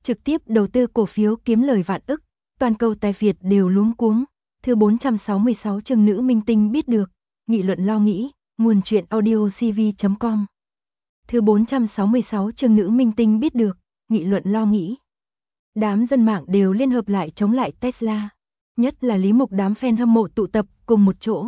trực tiếp đầu tư cổ phiếu kiếm lời vạn ức, toàn cầu tài Việt đều luống cuống. Thứ 466 chương nữ minh tinh biết được, nghị luận lo nghĩ, nguồn truyện audio cv.com. Thứ 466 chương nữ minh tinh biết được, nghị luận lo nghĩ. Đám dân mạng đều liên hợp lại chống lại Tesla, nhất là Lý Mục, đám fan hâm mộ tụ tập cùng một chỗ.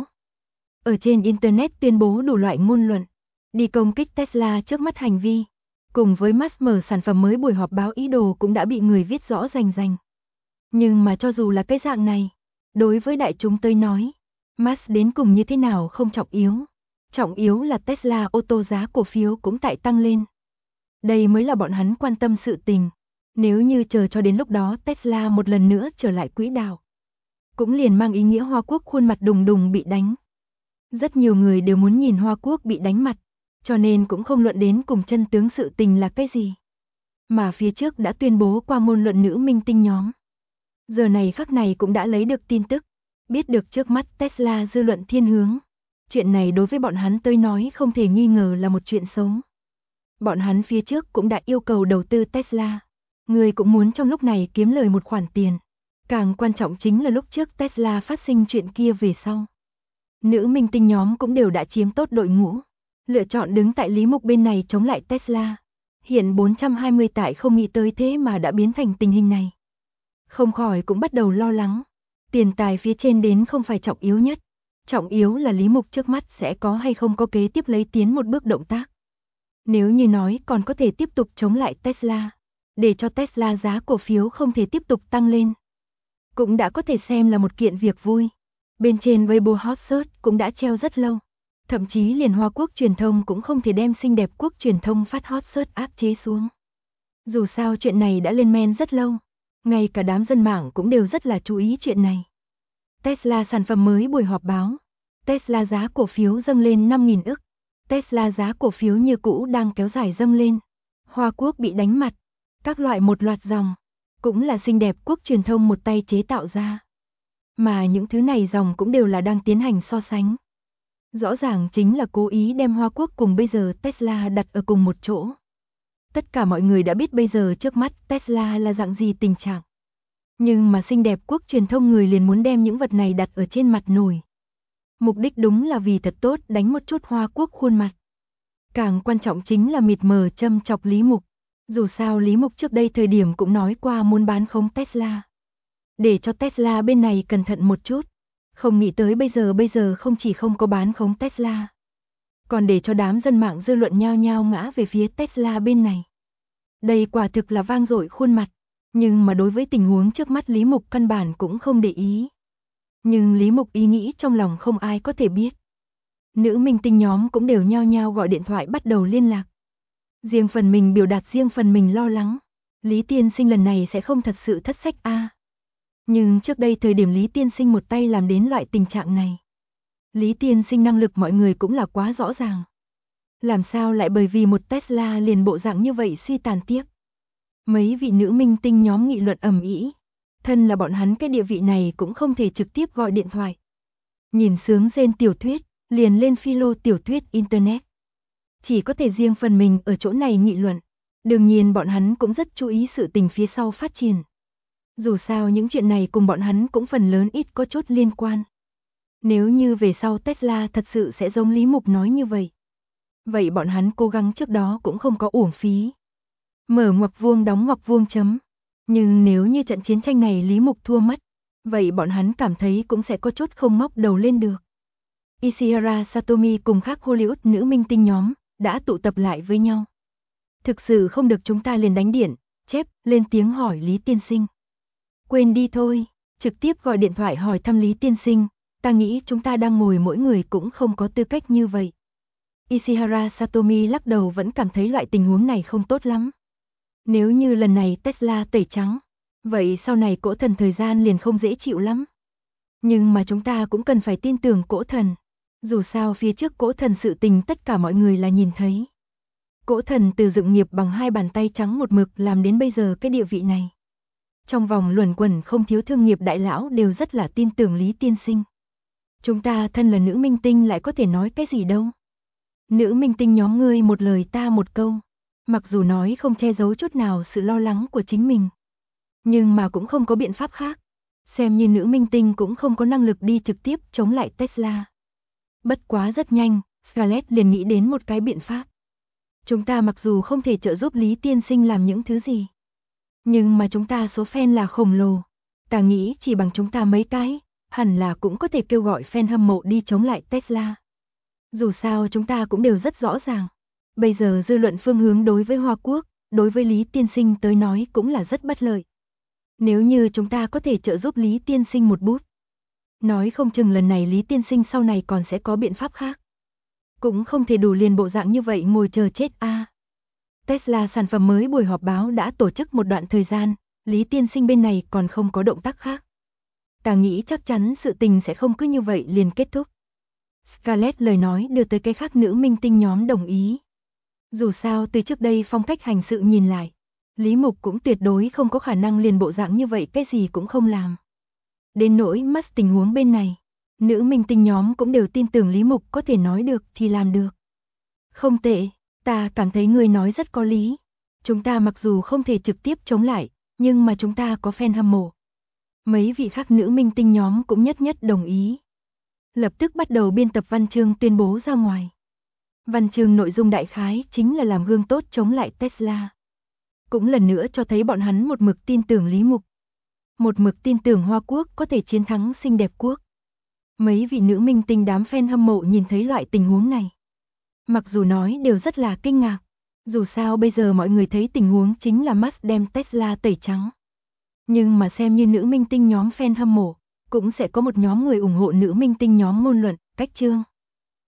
Ở trên Internet tuyên bố đủ loại ngôn luận, đi công kích Tesla trước mắt hành vi. Cùng với Musk mở sản phẩm mới, buổi họp báo ý đồ cũng đã bị người viết rõ rành rành. Nhưng mà cho dù là cái dạng này, đối với đại chúng tôi nói, Musk đến cùng như thế nào không trọng yếu. Trọng yếu là Tesla ô tô giá cổ phiếu cũng tại tăng lên. Đây mới là bọn hắn quan tâm sự tình. Nếu như chờ cho đến lúc đó Tesla một lần nữa trở lại quỹ đạo, cũng liền mang ý nghĩa Hoa Quốc khuôn mặt đùng đùng bị đánh. Rất nhiều người đều muốn nhìn Hoa Quốc bị đánh mặt, cho nên cũng không luận đến cùng chân tướng sự tình là cái gì. Mà phía trước đã tuyên bố qua ngôn luận nữ minh tinh nhóm. Giờ này khắc này cũng đã lấy được tin tức, biết được trước mắt Tesla dư luận thiên hướng. Chuyện này đối với bọn hắn tới nói không thể nghi ngờ là một chuyện xấu. Bọn hắn phía trước cũng đã yêu cầu đầu tư Tesla. Người cũng muốn trong lúc này kiếm lời một khoản tiền. Càng quan trọng chính là lúc trước Tesla phát sinh chuyện kia về sau, nữ minh tinh nhóm cũng đều đã chiếm tốt đội ngũ, lựa chọn đứng tại Lý Mục bên này chống lại Tesla. Hiện 420 tại không nghĩ tới thế mà đã biến thành tình hình này. Không khỏi cũng bắt đầu lo lắng. Tiền tài phía trên đến không phải trọng yếu nhất. Trọng yếu là Lý Mục trước mắt sẽ có hay không có kế tiếp lấy tiến một bước động tác. Nếu như nói còn có thể tiếp tục chống lại Tesla, để cho Tesla giá cổ phiếu không thể tiếp tục tăng lên, cũng đã có thể xem là một kiện việc vui. Bên trên Weibo hot search cũng đã treo rất lâu. Thậm chí liền Hoa Quốc truyền thông cũng không thể đem xinh đẹp quốc truyền thông phát hot search áp chế xuống. Dù sao chuyện này đã lên men rất lâu, ngay cả đám dân mạng cũng đều rất là chú ý chuyện này. Tesla sản phẩm mới buổi họp báo. Tesla giá cổ phiếu dâng lên 5.000 ức. Tesla giá cổ phiếu như cũ đang kéo dài dâng lên. Hoa Quốc bị đánh mặt. Các loại một loạt dòng, cũng là xinh đẹp quốc truyền thông một tay chế tạo ra. Mà những thứ này dòng cũng đều là đang tiến hành so sánh. Rõ ràng chính là cố ý đem Hoa Quốc cùng bây giờ Tesla đặt ở cùng một chỗ. Tất cả mọi người đã biết bây giờ trước mắt Tesla là dạng gì tình trạng. Nhưng mà xinh đẹp quốc truyền thông người liền muốn đem những vật này đặt ở trên mặt nổi. Mục đích đúng là vì thật tốt đánh một chút Hoa Quốc khuôn mặt. Càng quan trọng chính là mịt mờ châm chọc Lý Mục. Dù sao Lý Mục trước đây thời điểm cũng nói qua muốn bán khống Tesla, để cho Tesla bên này cẩn thận một chút. Không nghĩ tới bây giờ không chỉ không có bán khống Tesla, còn để cho đám dân mạng dư luận nhao nhao ngã về phía Tesla bên này. Đây quả thực là vang dội khuôn mặt. Nhưng mà đối với tình huống trước mắt Lý Mục căn bản cũng không để ý. Nhưng Lý Mục ý nghĩ trong lòng không ai có thể biết. Nữ minh tinh nhóm cũng đều nhao nhao gọi điện thoại bắt đầu liên lạc. Riêng phần mình biểu đạt riêng phần mình lo lắng. Lý tiên sinh lần này sẽ không thật sự thất sách a. Nhưng trước đây thời điểm Lý tiên sinh một tay làm đến loại tình trạng này. Lý tiên sinh năng lực mọi người cũng là quá rõ ràng. Làm sao lại bởi vì một Tesla liền bộ dạng như vậy suy tàn tiếc. Mấy vị nữ minh tinh nhóm nghị luận ầm ĩ. Thân là bọn hắn cái địa vị này cũng không thể trực tiếp gọi điện thoại. Nhìn sướng rên tiểu thuyết, liền lên philo tiểu thuyết Internet. Chỉ có thể riêng phần mình ở chỗ này nghị luận. Đương nhiên bọn hắn cũng rất chú ý sự tình phía sau phát triển. Dù sao những chuyện này cùng bọn hắn cũng phần lớn ít có chút liên quan. Nếu như về sau Tesla thật sự sẽ giống Lý Mục nói như vậy, vậy bọn hắn cố gắng trước đó cũng không có uổng phí. Mở ngoặc vuông đóng ngoặc vuông chấm. Nhưng nếu như trận chiến tranh này Lý Mục thua mất, vậy bọn hắn cảm thấy cũng sẽ có chút không móc đầu lên được. Ishihara Satomi cùng các Hollywood nữ minh tinh nhóm đã tụ tập lại với nhau. Thực sự không được chúng ta liền đánh điện, chép, lên tiếng hỏi Lý tiên sinh. Quên đi thôi, trực tiếp gọi điện thoại hỏi thăm Lý tiên sinh, ta nghĩ chúng ta đang ngồi mỗi người cũng không có tư cách như vậy. Ishihara Satomi lắc đầu, vẫn cảm thấy loại tình huống này không tốt lắm. Nếu như lần này Tesla tẩy trắng, vậy sau này cỗ thần thời gian liền không dễ chịu lắm. Nhưng mà chúng ta cũng cần phải tin tưởng cỗ thần. Dù sao phía trước cỗ thần sự tình tất cả mọi người là nhìn thấy. Cỗ thần từ dựng nghiệp bằng 2 bàn tay trắng một mực làm đến bây giờ cái địa vị này. Trong vòng luẩn quẩn không thiếu thương nghiệp đại lão đều rất là tin tưởng Lý tiên sinh. Chúng ta thân là nữ minh tinh lại có thể nói cái gì đâu. Nữ minh tinh nhóm ngươi một lời ta một câu. Mặc dù nói không che giấu chút nào sự lo lắng của chính mình, nhưng mà cũng không có biện pháp khác. Xem như nữ minh tinh cũng không có năng lực đi trực tiếp chống lại Tesla. Bất quá rất nhanh, Scarlett liền nghĩ đến một cái biện pháp. Chúng ta mặc dù không thể trợ giúp Lý tiên sinh làm những thứ gì, nhưng mà chúng ta số fan là khổng lồ. Ta nghĩ chỉ bằng chúng ta mấy cái, hẳn là cũng có thể kêu gọi fan hâm mộ đi chống lại Tesla. Dù sao chúng ta cũng đều rất rõ ràng. Bây giờ dư luận phương hướng đối với Hoa Quốc, đối với Lý tiên sinh tới nói cũng là rất bất lợi. Nếu như chúng ta có thể trợ giúp Lý tiên sinh một bút, nói không chừng lần này Lý tiên sinh sau này còn sẽ có biện pháp khác. Cũng không thể đủ liền bộ dạng như vậy ngồi chờ chết a. Tesla sản phẩm mới buổi họp báo đã tổ chức một đoạn thời gian, Lý tiên sinh bên này còn không có động tác khác. Ta nghĩ chắc chắn sự tình sẽ không cứ như vậy liền kết thúc. Scarlett lời nói đưa tới cái khác nữ minh tinh nhóm đồng ý. Dù sao từ trước đây phong cách hành sự nhìn lại, Lý Mục cũng tuyệt đối không có khả năng liền bộ dạng như vậy cái gì cũng không làm. Đến nỗi mắt tình huống bên này, nữ minh tinh nhóm cũng đều tin tưởng Lý Mục có thể nói được thì làm được. Không tệ, ta cảm thấy người nói rất có lý. Chúng ta mặc dù không thể trực tiếp chống lại, nhưng mà chúng ta có fan hâm mộ. Mấy vị khác nữ minh tinh nhóm cũng nhất nhất đồng ý. Lập tức bắt đầu biên tập văn chương tuyên bố ra ngoài. Văn chương nội dung đại khái chính là làm gương tốt chống lại Tesla. Cũng lần nữa cho thấy bọn hắn một mực tin tưởng Lý Mục. Một mực tin tưởng Hoa Quốc có thể chiến thắng xinh đẹp quốc. Mấy vị nữ minh tinh đám fan hâm mộ nhìn thấy loại tình huống này, mặc dù nói đều rất là kinh ngạc. Dù sao bây giờ mọi người thấy tình huống chính là Musk đem Tesla tẩy trắng. Nhưng mà xem như nữ minh tinh nhóm fan hâm mộ, cũng sẽ có một nhóm người ủng hộ nữ minh tinh nhóm ngôn luận, cách chương.